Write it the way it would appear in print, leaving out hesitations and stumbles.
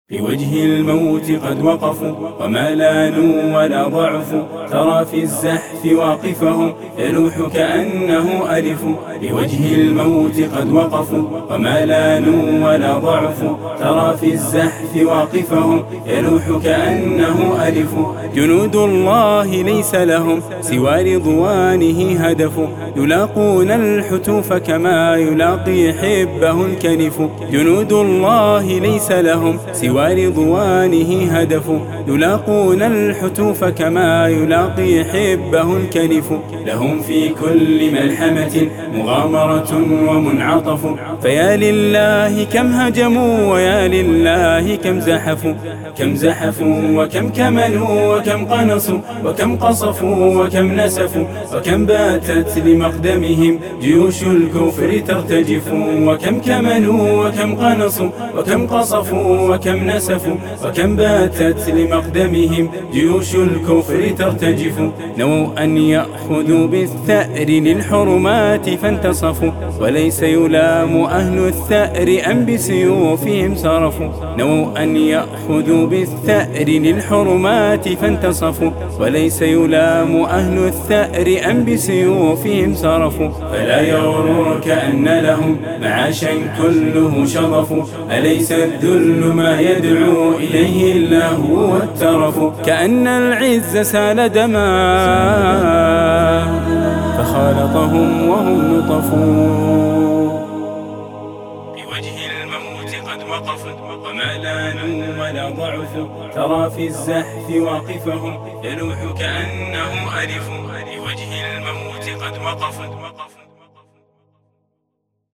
بوجه الموت قد وقفوا وما لانوا ولا ضعفوا، ترى في الزحف واقفهم يلوح كأنه ألف. بوجه الموت قد وقفوا وما لانوا ولا ضعفوا، ترى في الزحف واقفهم يلوح كأنه ألف. جنود الله ليس لهم سوى رضوانه هدف، يلاقون الحتوف كما يلاقي حبه الكنف. جنود الله ليس لهم سوى رضوانه هدف، يلاقون الحتوف كما يلاقي حبه الكنف. لهم في كل ملحمة مغامرة ومنعطف، فيا لله كم هجموا ويا لله كم زحفوا. كم زحفوا وكم كملوا وكم قنصوا وكم قصفوا وكم نسفوا، وكم باتت لمقدمهم جيوش الكفر ترتجف. وكم كملوا وكم قنصوا وكم قصفوا وكم نسفوا، وكم باتت لمقدمهم جيوش الكفر ترتجف. نووا أن يأخذوا بالثأر للحرمات فانتصفوا، وليس يلام أهل الثأر أم بسيوفهم صرفوا. نووا أن يأخذوا بالثأر للحرمات فانتصفوا، وليس يلام أهل الثأر أم بسيوفهم صرفوا. فلا يغررك أن لهم معاشا كله شرف، أليس الذل ما يدعو إليه اللهو والترف. كأن العز سال دما فخالطهم وهم نطفوا. بوجه الموت قد وقفوا وما لانوا ولا ضعفوا، ترى في الزحف واقفهم يلوح كأنه ألف. بوجه الموت قد وقفوا